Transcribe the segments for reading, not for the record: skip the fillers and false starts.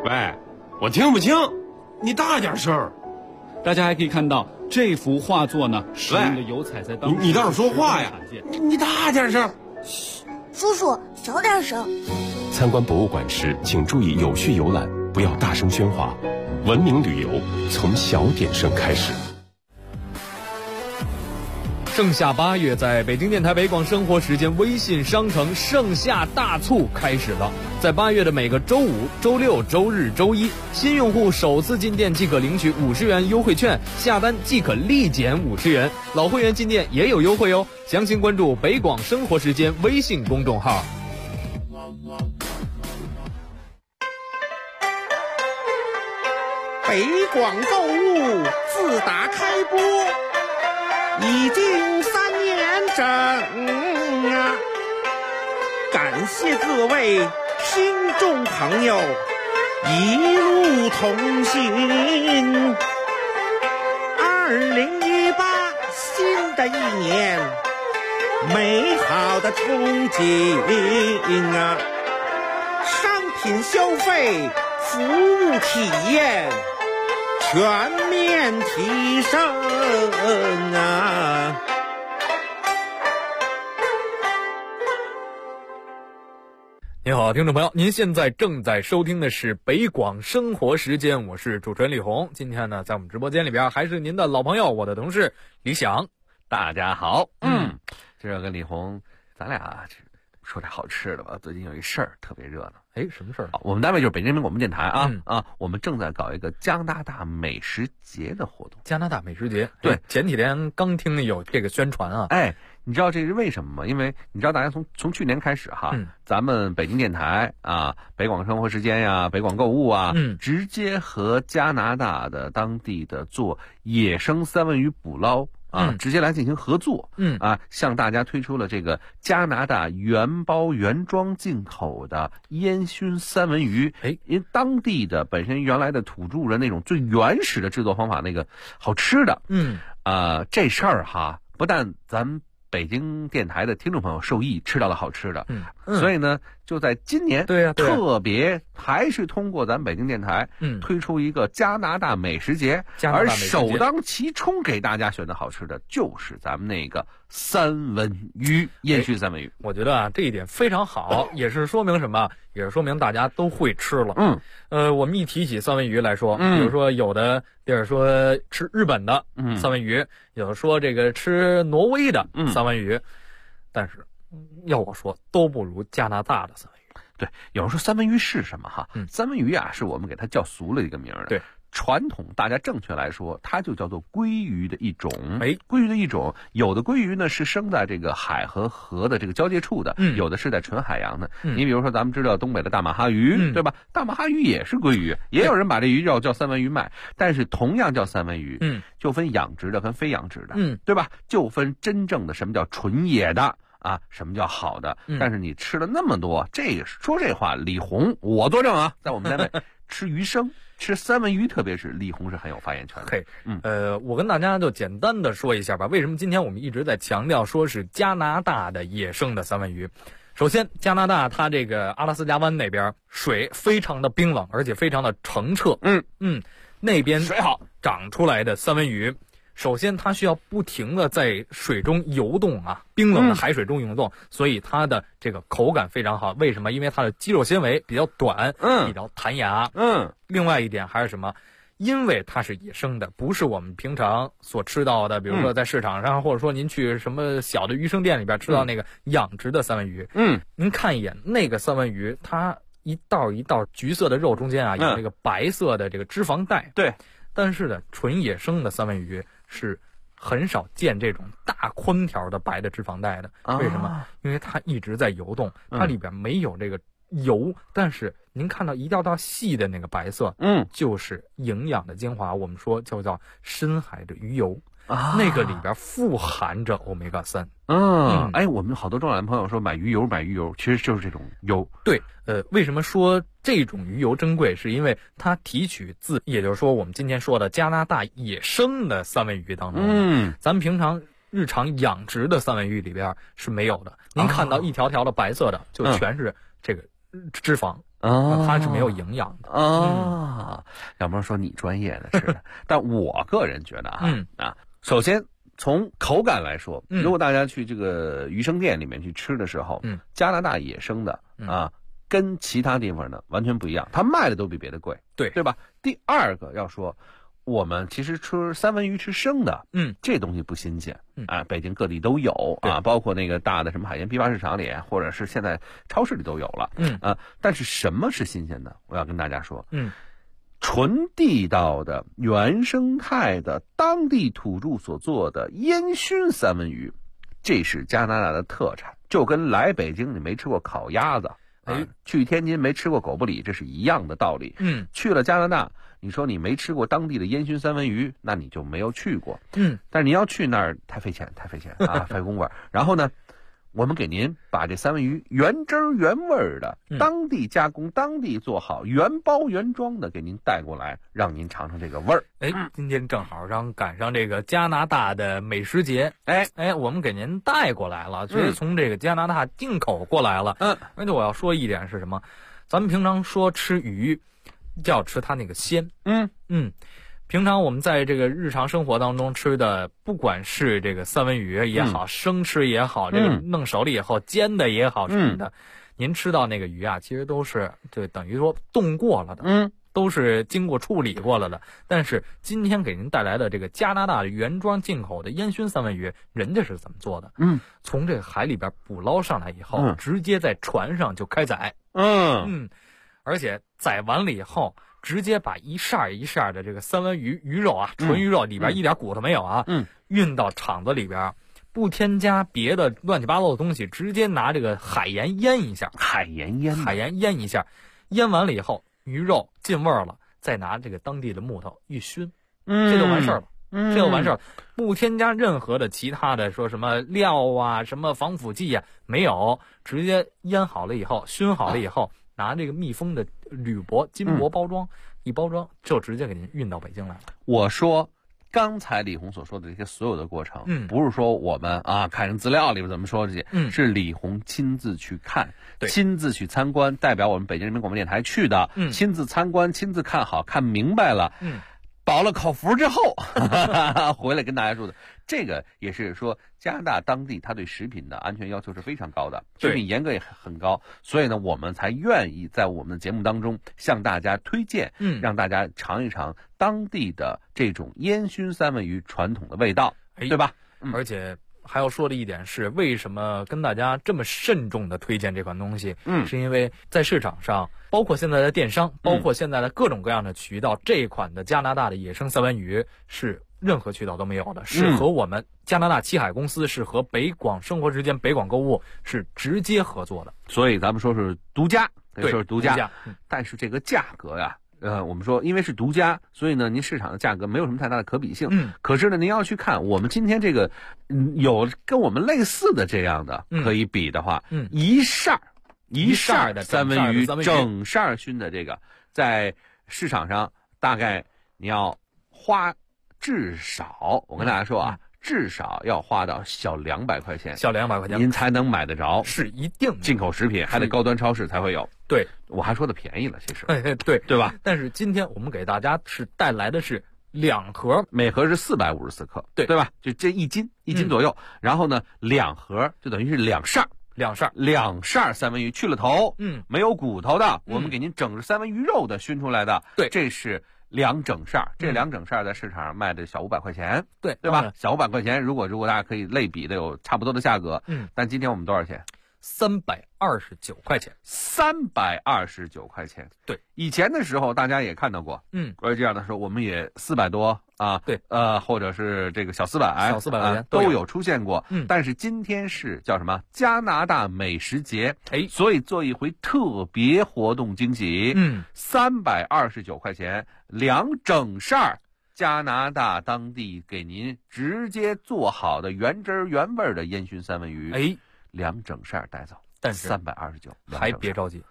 喂，我听不清，你大点声。 大家还可以看到这幅画作呢，使用的油彩在当时你倒是说话呀！你大点声。 嘘，叔叔小点声。 参观博物馆时，请注意有序游览，不要大声喧哗。文明旅游从小点声开始。 盛夏8月，在北京电台北广生活时间微信商城盛夏大促开始了。在8月的每个周五、周六、周日、周一，新用户首次进店即可领取50元优惠券，下单即可立减50元。老会员进店也有优惠哦。详情关注北广生活时间微信公众号。 北广购物自打开播已经3年整啊！感谢各位听众朋友一路同行。2018新的一年，美好的憧憬啊！商品消费、服务体验全面提升啊！ 您好，听众朋友，您现在正在收听的是北广生活时间，我是主持人李红。今天呢，在我们直播间里边还是您的老朋友，我的同事李想。 大家好，这跟李红，咱俩说点好吃的吧。最近有一事儿特别热闹。 什么事儿？ 我们单位就是北京人民广播电台我们正在搞一个加拿大美食节的活动。 加拿大美食节， 对， 前几天刚听有这个宣传啊。 你知道这是为什么吗？因为你知道大家从去年开始咱们北京电台北广生活时间呀、北广购物直接和加拿大的当地的做野生三文鱼捕捞直接来进行合作，向大家推出了这个加拿大原包原装进口的烟熏三文鱼。因为当地的本身原来的土著人那种最原始的制作方法，那个好吃的，这事儿不但咱们北京电台的听众朋友受益，吃到了好吃的，所以呢，就在今年，特别还是通过咱们北京电台，推出一个加拿大美食节，而首当其冲给大家选的好吃的就是咱们那个三文鱼，烟熏三文鱼。 我觉得这一点非常好，也是说明什么？也是说明大家都会吃了。我们一提起三文鱼来说，比如说有的地儿说吃日本的三文鱼，有的说这个吃挪威的三文鱼，但是要我说都不如加拿大的三文鱼。 对，有人说三文鱼是什么三文鱼是我们给它叫俗了一个名的。 对， 传统大家正确来说，它就叫做鲑鱼的一种。鲑鱼的一种，有的鲑鱼呢是生在这个海和河的这个交界处的，有的是在纯海洋的。你比如说咱们知道东北的大马哈鱼，对吧？大马哈鱼也是鲑鱼，也有人把这鱼叫三文鱼卖，但是同样叫三文鱼，就分养殖的跟非养殖的，对吧？就分真正的什么叫纯野的。什么叫好的？但是你吃了那么多，说这话，李红我作证在我们单位吃鱼生、吃三文鱼，特别是李红是很有发言权的。 我跟大家就简单的说一下吧，为什么今天我们一直在强调说是加拿大的野生的三文鱼？首先，加拿大它这个阿拉斯加湾那边水非常的冰冷，而且非常的澄澈。那边水好长出来的三文鱼。首先，它需要不停的在水中游动冰冷的海水中游动，所以它的这个口感非常好。为什么？因为它的肌肉纤维比较短，比较弹牙。另外一点还是什么？因为它是野生的，不是我们平常所吃到的，比如说在市场上，或者说您去什么小的鱼生店里边吃到那个养殖的三文鱼。您看一眼那个三文鱼，它一道一道橘色的肉中间有这个白色的这个脂肪带。 对， 但是呢，纯野生的三文鱼是很少见这种大宽条的白的脂肪带的。为什么？因为它一直在游动，它里边没有这个油，但是您看到一道道细的那个白色，就是营养的精华，我们说叫深海的鱼油。那个里边富含着欧米伽3。 我们好多中老年朋友说买鱼油，其实就是这种油。 对，为什么说这种鱼油珍贵？是因为它提取自，也就是说我们今天说的加拿大野生的三文鱼当中，咱们平常日常养殖的三文鱼里边是没有的。您看到一条条的白色的，就全是这个脂肪。 它是没有营养的要不然说你专业的吃的，但我个人觉得首先从口感来说，如果大家去这个鱼生店里面去吃的时候，加拿大野生的跟其他地方呢完全不一样，它卖的都比别的贵，对吧？第二个要说，我们其实吃三文鱼吃生的，这东西不新鲜，北京各地都有包括那个大的什么海鲜批发市场里，或者是现在超市里都有了，但是什么是新鲜的？我要跟大家说，纯地道的、原生态的、当地土著所做的烟熏三文鱼，这是加拿大的特产，就跟来北京你没吃过烤鸭子，去天津没吃过狗不理，这是一样的道理。去了加拿大，你说你没吃过当地的烟熏三文鱼，那你就没有去过。但是你要去那儿太费钱费功夫。然后呢，我们给您把这三文鱼原汁原味的、当地加工、当地做好、原包原装的给您带过来，让您尝尝这个味儿。 今天正好赶上这个加拿大的美食节，我们给您带过来了，直接从这个加拿大进口过来了。而且我要说一点是什么？咱们平常说吃鱼，就要吃它那个鲜。平常我们在这个日常生活当中吃的，不管是这个三文鱼也好，生吃也好，这个弄熟了以后煎的也好什么的，您吃到那个鱼啊，其实都是就等于说冻过了的，都是经过处理过了的。但是今天给您带来的这个加拿大的原装进口的烟熏三文鱼，人家是怎么做的？从这个海里边捕捞上来以后，直接在船上就开宰，而且宰完了以后，直接把一扇一扇的这个三文鱼鱼肉纯鱼肉里边一点骨头没有运到厂子里边，不添加别的乱七八糟的东西，直接拿这个海盐腌一下，海盐腌一下，腌完了以后，鱼肉进味儿了，再拿这个当地的木头一熏，这就完事儿了。不添加任何的其他的说什么料什么防腐剂没有，直接腌好了以后，熏好了以后。拿这个密封的铝箔、金箔包装，一包装就直接给您运到北京来了。 我说，刚才李红所说的这些所有的过程，不是说我们看人资料里边怎么说这些，是李红亲自去看，亲自去参观，代表我们北京人民广播电台去的，亲自参观、亲自看好、看明白了，保了口福之后回来跟大家说的。这个也是说加拿大当地它对食品的安全要求是非常高的，食品严格也很高，所以呢我们才愿意在我们的节目当中向大家推荐，让大家尝一尝当地的这种烟熏三文鱼传统的味道，对吧？ 而且还要说的一点是，为什么跟大家这么慎重的推荐这款东西？是因为在市场上，包括现在的电商，包括现在的各种各样的渠道，这款的加拿大的野生三文鱼是任何渠道都没有的，是和我们加拿大七海公司，是和北广生活时间、北广购物是直接合作的， 所以咱们说是独家，说是独家，但是这个价格呀。我们说，因为是独家，所以呢，您市场的价格没有什么太大的可比性。可是呢，您要去看我们今天这个，有跟我们类似的这样的可以比的话，一扇的三文鱼，整扇熏的这个，在市场上大概你要花至少，我跟大家说至少要花到小200块钱，您才能买得着， 是一定进口食品，还得高端超市才会有。 对， 我还说的便宜了，其实。 对吧？但是今天我们给大家是带来的是2盒， 每盒是454克，对吧？就这1斤左右。然后呢，2盒就等于是2扇三文鱼，去了头，没有骨头的，我们给您整着三文鱼肉的熏出来的，这是2整扇，这2整扇在市场上卖的小500块钱，对吧？小500块钱，如果大家可以类比的有差不多的价格，但今天我们多少钱 ？329块钱 ，329块钱。对，以前的时候大家也看到过，而这样的时候我们也400多对， 或者是这个小400 块钱都有出现过。但是今天是叫什么？加拿大美食节，所以做一回特别活动惊喜。329块钱2整扇加拿大当地给您直接做好的原汁原味的烟熏三文鱼，2整扇带走， 但是 329， 还别着急，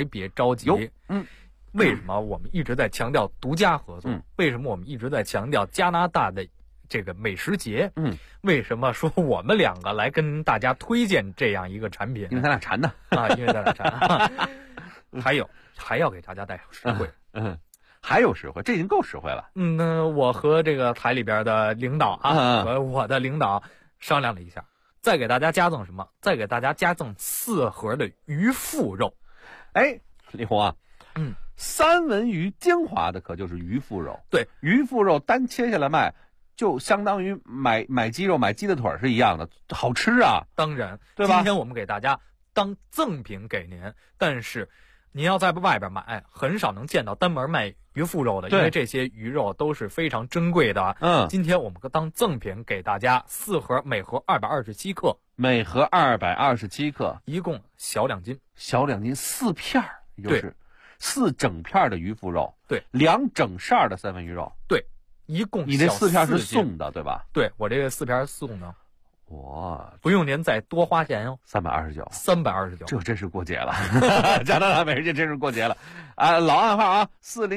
为什么我们一直在强调独家合作？为什么我们一直在强调加拿大的这个美食节？为什么说我们2个来跟大家推荐这样一个产品？ 因为咱俩馋呢因为咱俩馋还要给大家带实惠。 还有实惠，这已经够实惠了。 那我和这个台里边的领导和我的领导商量了一下，再给大家加赠什么？再给大家加赠4盒的鱼腹肉。 哎，李红啊，三文鱼精华的可就是鱼腹肉。 对， 鱼腹肉单切下来卖，就相当于买鸡肉、买鸡的腿是一样的，好吃啊。 当然， 对吧？ 今天我们给大家当赠品给您，但是您要在外边买，很少能见到单门卖鱼腹肉的，因为这些鱼肉都是非常珍贵的。今天我们当赠品给大家4盒，每盒227克， 每盒227克， 一共小2斤， 小2斤4片，也就是4整片的鱼腹肉， 对 ，2整扇的三文鱼肉， 对，一共你这4片是送的，对吧？ 对，我这个4片是送的。 哇， 不用您再多花钱哟，329， 这真是过节了，加拿大美食节真是过节了啊！老暗号啊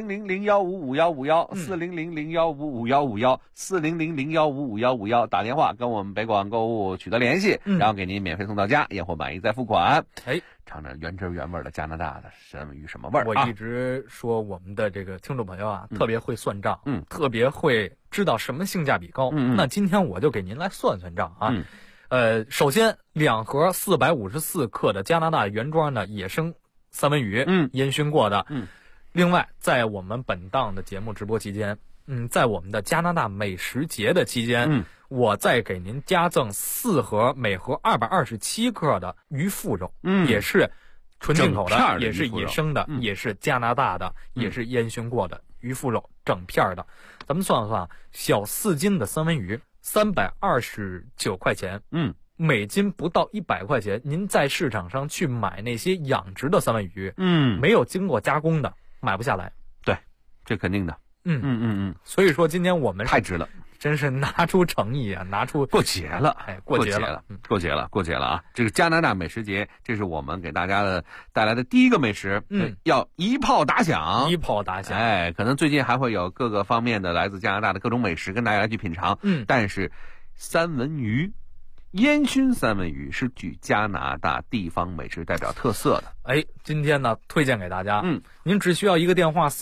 ，400-015-5151，400-015-5151，400-015-5151，打电话跟我们北广购物取得联系，然后给您免费送到家，验货满意再付款。尝尝原汁原味的加拿大的三文鱼什么味儿？ 我一直说我们的这个听众朋友啊，特别会算账，特别会知道什么性价比高。那今天我就给您来算算账啊。首先2盒454克的加拿大原装的野生三文鱼，烟熏过的。另外，在我们本档的节目直播期间，在我们的加拿大美食节的期间，我再给您加赠4盒，每盒227克的鱼腹肉，也是纯进口的，也是野生的，也是加拿大的，也是烟熏过的鱼腹肉，整片的。咱们算算，小4斤的三文鱼329块钱，每斤不到100块钱。您在市场上去买那些养殖的三文鱼，没有经过加工的，买不下来。 对，这肯定的。 所以说今天我们太值了， 真是拿出诚意啊，拿出过节了， 过节了啊！这个加拿大美食节，这是我们给大家带来的第一个美食，要一炮打响，可能最近还会有各个方面的来自加拿大的各种美食跟大家来去品尝，但是三文鱼。烟熏三文鱼是具加拿大地方美食代表特色的。 今天呢推荐给大家，您只需要一个电话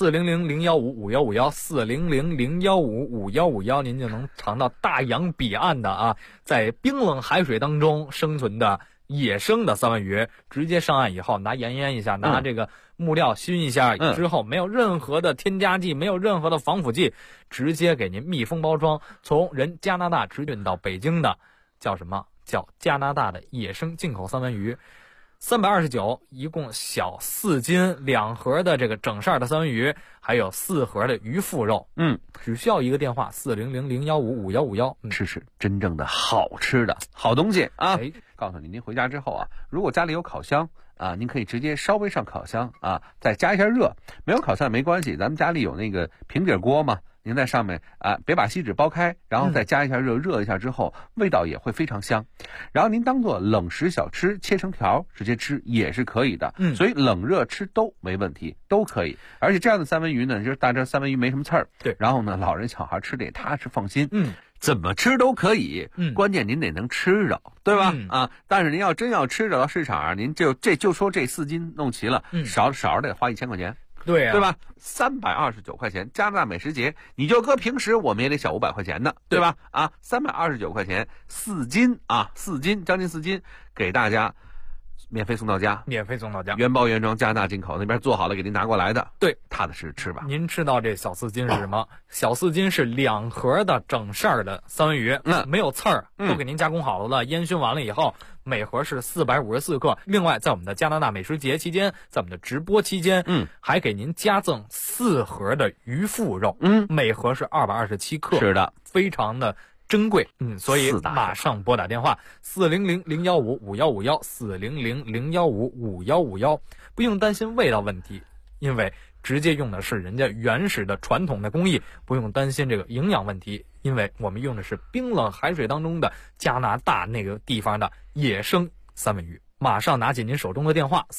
400-015-5151，400-015-5151，您就能尝到大洋彼岸的啊，在冰冷海水当中生存的野生的三文鱼，直接上岸以后拿盐腌一下，拿这个木料熏一下之后，没有任何的添加剂，没有任何的防腐剂，直接给您密封包装，从加拿大直运到北京的。叫什么？叫加拿大的野生进口三文鱼，329，一共小4斤，2盒的这个整扇的三文鱼，还有4盒的鱼腹肉。只需要一个电话400-015-5151， 吃吃真正的好吃的好东西啊！告诉您回家之后啊，如果家里有烤箱啊，您可以直接稍微上烤箱啊，再加一下热。没有烤箱没关系，咱们家里有那个平底锅嘛。您在上面啊，别把锡纸剥开，然后再加一下热，热一下之后，味道也会非常香。然后您当做冷食小吃，切成条直接吃也是可以的。所以冷热吃都没问题，都可以。而且这样的三文鱼呢，就是大家三文鱼没什么刺儿， 对。 然后呢，老人小孩吃的也踏实放心。怎么吃都可以，关键您得能吃着，对吧？但是您要真要吃着到市场上，您就说这4斤弄齐了，少得花1000块钱。 对吧？329块钱，加拿大美食节，你就搁平时我们也得小500块钱呢，对吧？329块钱，4斤啊，4斤，将近4斤，给大家免费送到家，原包原装，加拿大进口，那边做好了给您拿过来的。 对， 踏踏实吃吧。 您知道这小4斤是什么？小4斤是2盒的整扇的三文鱼，没有刺儿，都给您加工好了，烟熏完了以后。每盒是454克。另外，在我们的加拿大美食节期间，在我们的直播期间，还给您加赠4盒的鱼腹肉，每盒是227克， 是的， 非常的珍贵，所以马上拨打电话400-015-5151，400-015-5151，不用担心味道问题，因为直接用的是人家原始的传统的工艺，不用担心这个营养问题，因为我们用的是冰冷海水当中的加拿大那个地方的野生三文鱼。马上拿起您手中的电话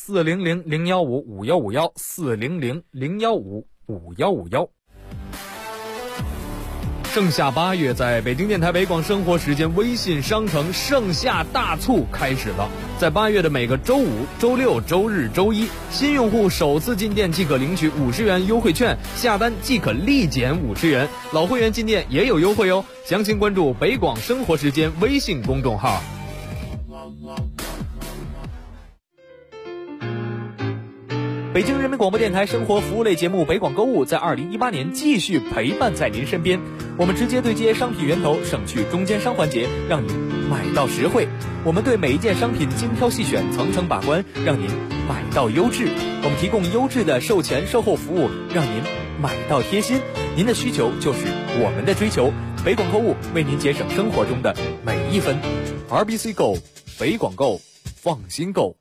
400-015-5151，400-015-5151。 盛夏8月，在北京电台北广生活时间微信商城盛夏大促开始了。在8月的每个周五、周六、周日、周一，新用户首次进店即可领取50元优惠券，下单即可立减50元。老会员进店也有优惠哦。详情关注北广生活时间微信公众号。北京人民广播电台生活服务类节目《北广购物》在2018年继续陪伴在您身边。我们直接对接商品源头，省去中间商环节，让您买到实惠。我们对每一件商品精挑细选，层层把关，让您买到优质。我们提供优质的售前售后服务，让您买到贴心。您的需求就是我们的追求。北广购物为您节省生活中的每一分。RBC Go， 北广购，放心购。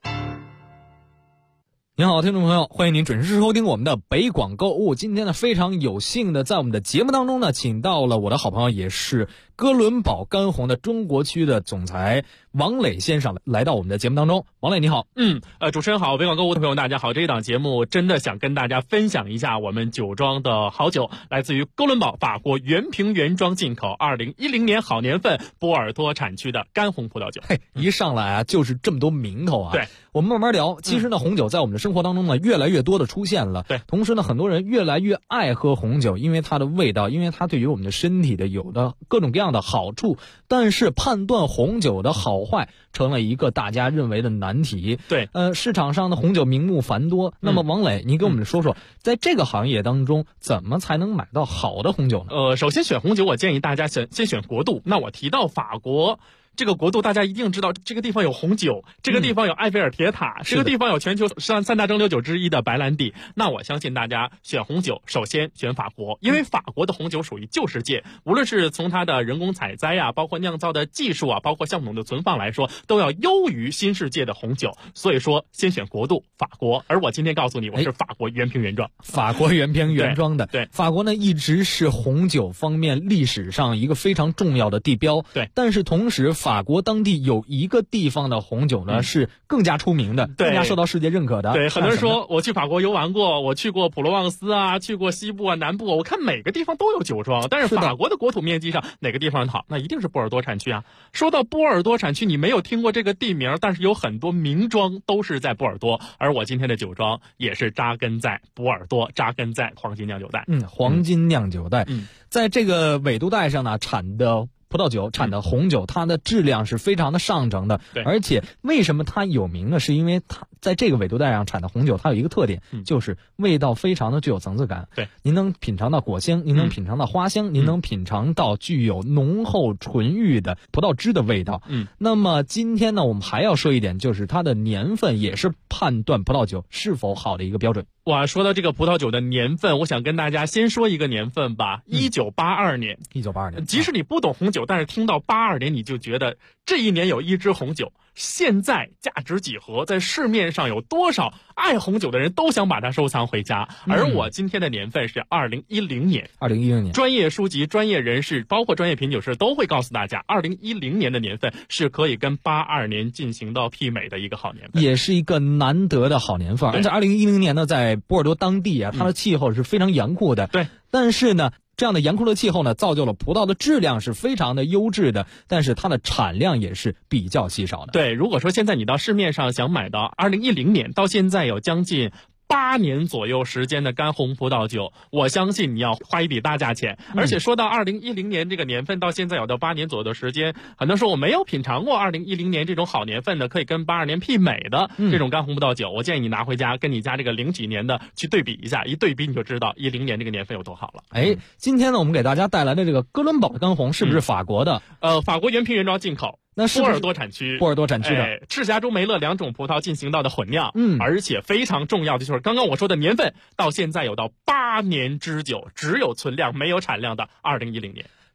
您好，听众朋友，欢迎您准时收听我们的北广购物。今天呢，非常有幸的在我们的节目当中呢，请到了我的好朋友，也是哥伦堡干红的中国区的总裁王磊先生来到我们的节目当中。王磊你好。 主持人好，北广购物的朋友大家好。这一档节目真的想跟大家分享一下我们酒庄的好酒，来自于哥伦堡法国原瓶原装进口2010年好年份波尔多产区的干红葡萄酒。 一上来啊就是这么多名头啊。 对， 我们慢慢聊。其实呢，红酒在我们的生活当中呢越来越多的出现了。 对， 同时呢，很多人越来越爱喝红酒，因为它的味道，因为它对于我们的身体的有的各种各样的好处。但是判断红酒的好坏成了一个大家认为的难题。 对， 市场上的红酒名目繁多。那么王磊，你给我们说说，在这个行业当中，怎么才能买到好的红酒呢？ 首先选红酒，我建议大家先选国度。那我提到法国这个国度，大家一定知道这个地方有红酒，这个地方有埃菲尔铁塔，这个地方有全球三大蒸馏酒之一的白兰地。那我相信大家选红酒首先选法国，因为法国的红酒属于旧世界，无论是从它的人工采摘啊，包括酿造的技术啊，包括橡木的存放来说，都要优于新世界的红酒。所以说先选国度法国，而我今天告诉你，我是法国原瓶原装。 法国原瓶原装的。 对， 法国呢一直是红酒方面历史上一个非常重要的地标。 对， 但是同时法国当地有一个地方的红酒呢是更加出名的，更加受到世界认可的。 对，很多人说我去法国游玩过，我去过普罗旺斯啊，去过西部啊、南部啊，我看每个地方都有酒庄，但是法国的国土面积上哪个地方好？那一定是波尔多产区啊。说到波尔多产区，你没有听过这个地名，但是有很多名庄都是在波尔多，而我今天的酒庄也是扎根在波尔多，扎根在黄金酿酒带。 黄金酿酒带。在这个纬度带上呢，产的葡萄酒，产的红酒，它的质量是非常的上乘的。 对， 而且为什么它有名呢？是因为它在这个纬度带上产的红酒，它有一个特点，就是味道非常的具有层次感。 对， 您能品尝到果香，您能品尝到花香，您能品尝到具有浓厚纯郁的葡萄汁的味道。那么今天呢，我们还要说一点，就是它的年份也是判断葡萄酒是否好的一个标准。 哇，说到这个葡萄酒的年份，我想跟大家先说一个年份吧，1982年。 1982年， 即使你不懂红酒，但是听到82年，你就觉得这一年有一支红酒，现在价值几何，在市面上有多少爱红酒的人都想把它收藏回家。而我今天的年份是2010年。 2010年， 专业书籍、专业人士，包括专业品酒师都会告诉大家，2010年的年份是可以跟82年进行到媲美的一个好年份， 也是一个难得的好年份。而且2010年呢，在波尔多当地啊，它的气候是非常严酷的。 对， 但是呢，这样的严酷的气候呢，造就了葡萄的质量是非常的优质的，但是它的产量也是比较稀少的。 对，如果说现在你到市面上想买到2010年到现在有将近8年左右时间的干红葡萄酒，我相信你要花一笔大价钱。而且说到2010年这个年份到现在有到8年左右的时间，很多人说我没有品尝过2010年这种好年份的可以跟82年媲美的这种干红葡萄酒，我建议你拿回家跟你家这个0几年的去对比一下，一对比你就知道10年这个年份有多好了。 今天呢我们给大家带来的这个哥伦堡的干红是不是法国的？ 法国原瓶原装进口。 那是波尔多产区的赤霞珠梅勒2种葡萄进行到的混酿，而且非常重要的就是刚刚我说的年份，到现在有到8年之久，只有存量没有产量的2010年。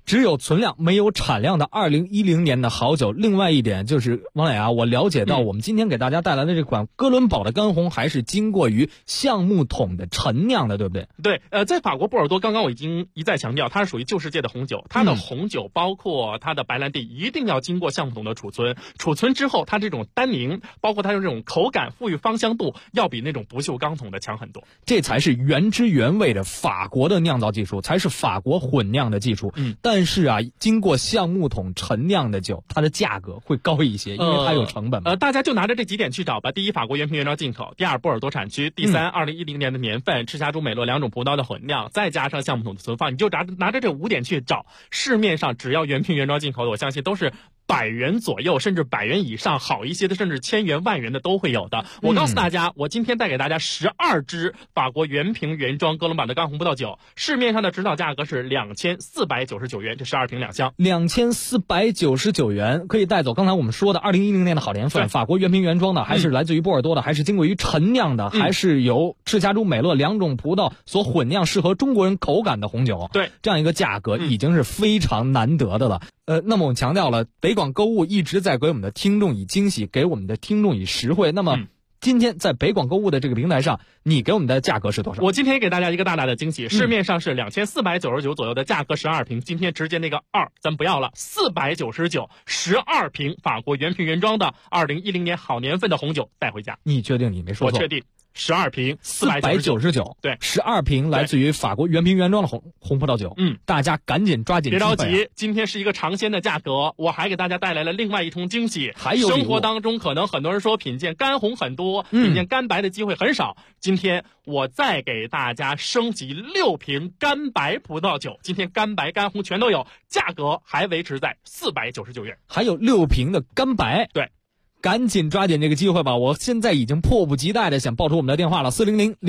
只有存量没有产量的2010年的好酒。另外一点就是王磊啊，我了解到我们今天给大家带来的这款哥伦堡的干红还是经过于橡木桶的陈酿的，对不对？ 对，在法国波尔多，刚刚我已经一再强调，它是属于旧世界的红酒，它的红酒包括它的白兰地一定要经过橡木桶的储存，储存之后它这种单宁，包括它的这种口感、富裕芳香度，要比那种不锈钢桶的强很多。 这才是原汁原味的法国的酿造技术，才是法国混酿的技术。但是啊，经过橡木桶陈酿的酒，它的价格会高一些，因为它有成本。 大家就拿着这几点去找吧。第一，法国原瓶原装进口；第二，波尔多产区；第三，2010年的年份，赤霞珠、美洛2种葡萄的混酿，再加上橡木桶的存放，你就拿着这5点去找。市面上只要原瓶原装进口的，我相信都是100元左右，甚至100元以上，好一些的甚至1000元、10000元的都会有的。我告诉大家，我今天带给大家12支法国原瓶原装哥伦堡的干红葡萄酒，市面上的指导价格是2499元，这12瓶2箱 ，2499元可以带走。刚才我们说的2010年的好年份，法国原瓶原装的，还是来自于波尔多的，还是经过于陈酿的，还是由赤霞珠、美洛2种葡萄所混酿，适合中国人口感的红酒。 对， 这样一个价格已经是非常难得的了。那么我们强调了，北广购物一直在给我们的听众以惊喜，给我们的听众以实惠。那么今天在北广购物的这个平台上，你给我们的价格是多少？ 我今天给大家一个大大的惊喜，市面上是2499左右的价格12瓶，今天直接那个2咱不要了，499，12瓶法国原瓶原装的2010年好年份的红酒带回家。 你确定你没说错？ 我确定。12瓶 499， 对 ，12瓶来自于法国原瓶原装的红葡萄酒。大家赶紧抓紧机会。 别着急，今天是一个尝鲜的价格，我还给大家带来了另外一重惊喜。 还有生活当中可能很多人说品鉴干红很多，品鉴干白的机会很少。今天我再给大家升级6瓶干白葡萄酒，今天干白干红全都有，价格还维持在499元。 还有6瓶的干白， 对。 赶紧抓紧这个机会吧！我现在已经迫不及待的想报出我们的电话了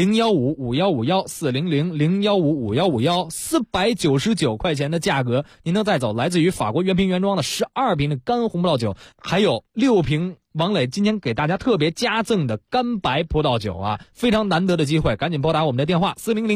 ，400-015-5151，400-015-5151，499块钱的价格，您能带走来自于法国原瓶原装的12瓶的干红葡萄酒，还有6瓶王磊今天给大家特别加赠的干白葡萄酒啊，非常难得的机会，赶紧拨打我们的电话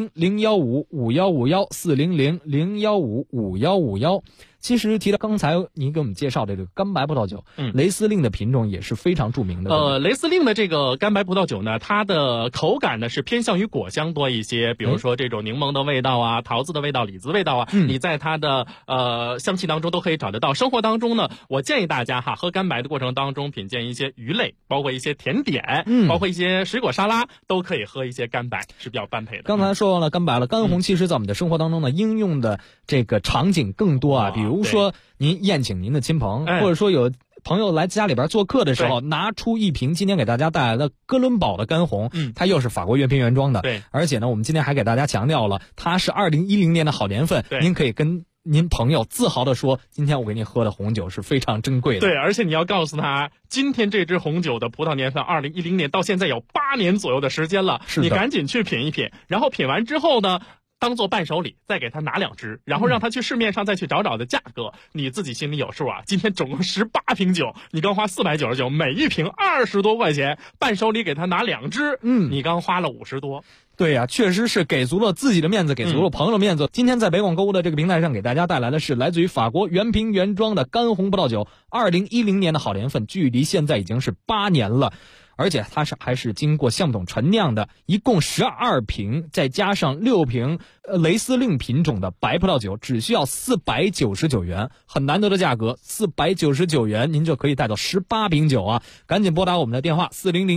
400-015-5151，400-015-5151。其实提到刚才您给我们介绍的这个干白葡萄酒，雷司令的品种也是非常著名的。 雷司令的这个干白葡萄酒呢，它的口感呢是偏向于果香多一些，比如说这种柠檬的味道啊、桃子的味道、李子味道啊，你在它的香气当中都可以找得到。生活当中呢，我建议大家喝干白的过程当中品鉴一些鱼类，包括一些甜点，包括一些水果沙拉，都可以喝一些干白，是比较般配的。 刚才说完了干白了，干红其实在我们的生活当中呢，应用的这个场景更多啊，比如说您宴请您的亲朋，或者说有朋友来家里边做客的时候，拿出一瓶今天给大家带来的哥伦堡的干红，它又是法国原瓶原装的， 对， 而且呢，我们今天还给大家强调了，它是2010年的好年份，您可以跟您朋友自豪地说，今天我给你喝的红酒是非常珍贵的。 对，而且你要告诉他，今天这支红酒的葡萄年份2010年到现在有8年左右的时间了，你赶紧去品一品，然后品完之后呢，当做伴手礼，再给他拿2支，然后让他去市面上再去找的价格，你自己心里有数啊。今天总共18瓶酒，你刚花499，每一瓶20多块钱，伴手礼给他拿2支，你刚花了50多。 对呀，确实是给足了自己的面子，给足了朋友的面子。今天在北广购物的这个平台上给大家带来的是来自于法国原瓶原装的干红葡萄酒，2010年的好年份，距离现在已经是8年了。而且它还是经过橡木桶陈酿的，一共12瓶，再加上6瓶雷司令品种的白葡萄酒，只需要499元，很难得的价格，499元您就可以带到18瓶酒啊！赶紧拨打我们的电话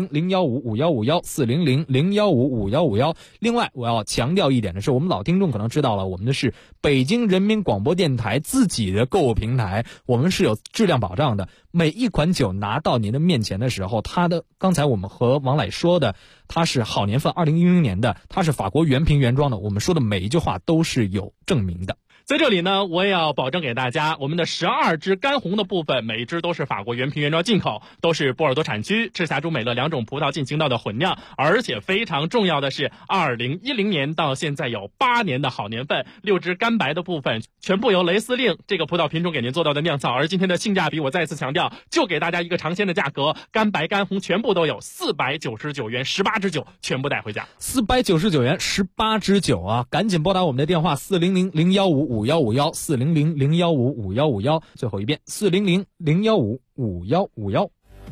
400-015-5151，400-015-5151。另外，我要强调一点的是，我们老听众可能知道了，我们的是北京人民广播电台自己的购物平台，我们是有质量保障的。每一款酒拿到您的面前的时候，它的刚才我们和王磊说的，它是好年份2010年的，它是法国原瓶原装的，我们说的每一句话都是有证明的。 在这里呢，我也要保证给大家，我们的12支干红的部分，每一支都是法国原瓶原装进口，都是波尔多产区、赤霞珠、美乐2种葡萄进行到的混酿，而且非常重要的是，2010年到现在有8年的好年份，6支干白的部分全部由雷司令这个葡萄品种给您做到的酿造，而今天的性价比我再次强调，就给大家一个尝鲜的价格，干白干红全部都有，499元18支酒全部带回家， 499元18支酒啊！赶紧拨打我们的电话400-015 400-015-5151，最后一遍400-015-5151。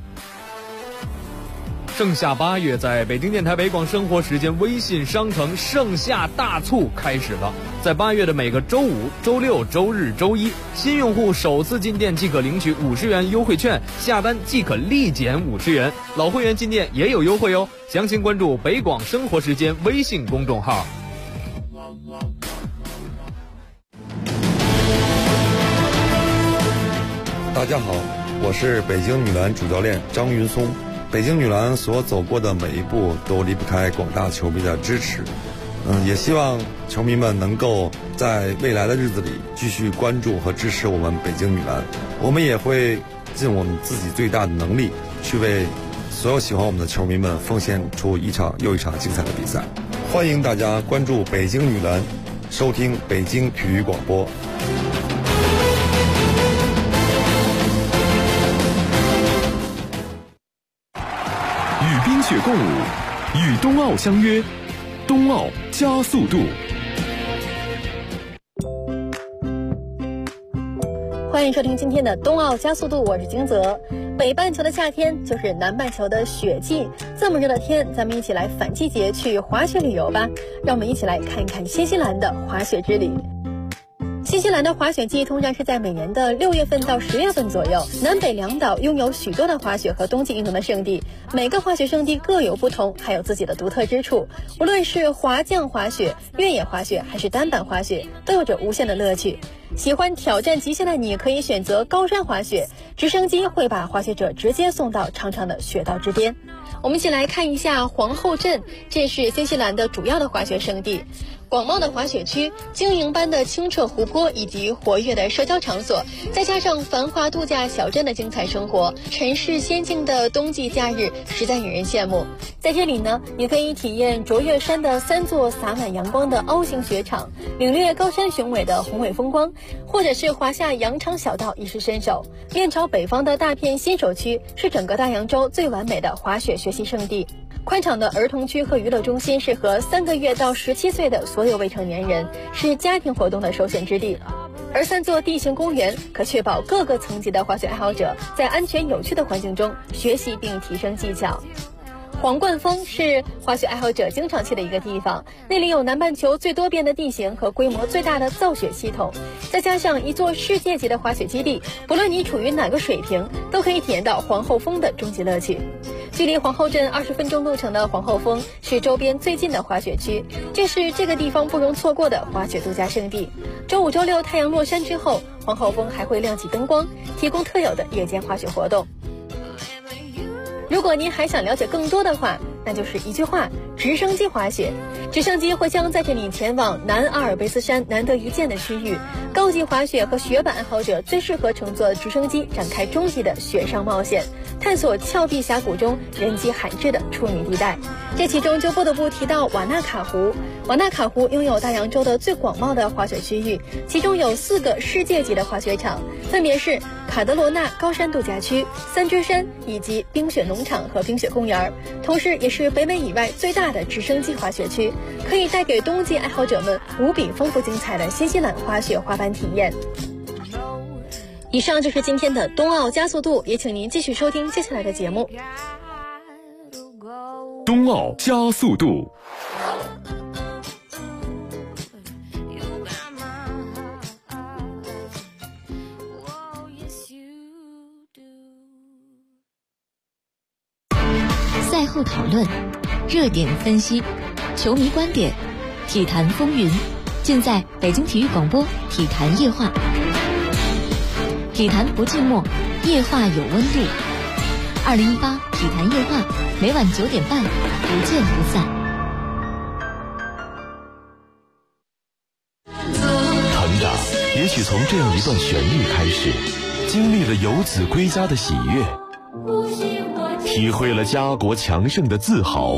盛夏8月，在北京电台北广生活时间微信商城盛夏大促开始了。在8月的每个周五、周六、周日、周一，新用户首次进店即可领取50元优惠券，下单即可立减50元，老会员进店也有优惠哦。详情关注北广生活时间微信公众号。 大家好，我是北京女篮主教练张云松。北京女篮所走过的每一步都离不开广大球迷的支持，也希望球迷们能够在未来的日子里继续关注和支持我们北京女篮。我们也会尽我们自己最大的能力，去为所有喜欢我们的球迷们奉献出一场又一场精彩的比赛。欢迎大家关注北京女篮，收听北京体育广播。 与冰雪共舞，与冬奥相约，冬奥加速度。 欢迎收听今天的冬奥加速度，我是金泽。北半球的夏天就是南半球的雪季，这么热的天，咱们一起来反季节去滑雪旅游吧。让我们一起来看一看新西兰的滑雪之旅。新西兰的滑雪季通常是在每年的6月份到10月份左右。南北两岛拥有许多的滑雪和冬季运动的圣地，每个滑雪圣地各有不同，还有自己的独特之处。无论是滑降滑雪、越野滑雪还是单板滑雪，都有着无限的乐趣。喜欢挑战极限的你可以选择高山滑雪，直升机会把滑雪者直接送到长长的雪道之巅。我们一起来看一下皇后镇，这是新西兰的主要的滑雪胜地。广袤的滑雪区、晶莹般的清澈湖泊以及活跃的社交场所，再加上繁华度假小镇的精彩生活，尘世仙境的冬季假日实在引人羡慕。在这里呢，你可以体验卓越山的3座洒满阳光的凹形雪场，领略高山雄伟的宏伟风光，或者是滑下羊肠小道一试身手。面朝北方的大片新手区是整个大洋洲最完美的滑雪学习胜地。宽敞的儿童区和娱乐中心适合3个月到17岁的所有未成年人，是家庭活动的首选之地。而3座地形公园可确保各个层级的滑雪爱好者在安全有趣的环境中学习并提升技巧。皇冠峰是滑雪爱好者经常去的一个地方，那里有南半球最多变的地形和规模最大的造雪系统，再加上一座世界级的滑雪基地，不论你处于哪个水平，都可以体验到皇后峰的终极乐趣。距离皇后镇20分钟路程的皇后峰是周边最近的滑雪区，这是这个地方不容错过的滑雪度假胜地。周5、周6太阳落山之后，皇后峰还会亮起灯光，提供特有的夜间滑雪活动。如果您还想了解更多的话，那就是一句话：直升机滑雪。直升机会将载着你前往南阿尔卑斯山难得一见的区域，高级滑雪和雪板爱好者最适合乘坐直升机展开终极的雪上冒险，探索峭壁峡谷中人迹罕至的处女地带。这其中就不得不提到瓦纳卡湖。瓦纳卡湖拥有大洋洲的最广袤的滑雪区域，其中有4个世界级的滑雪场，分别是卡德罗纳高山度假区、三只山以及冰雪农场和冰雪公园，同时也是北美以外最大的直升机滑雪区，可以带给冬季爱好者们无比丰富精彩的新西兰滑雪滑板体验。以上就是今天的冬奥加速度，也请您继续收听接下来的节目。 冬奥加速度。 赛后讨论，热点分析，球迷观点，体坛风云，尽在北京体育广播体坛夜话。体坛不寂寞，夜话有温度。2018体坛夜话，每晚9点半，不见不散。 成长也许从这样一段旋律开始，经历了游子归家的喜悦，体会了家国强盛的自豪。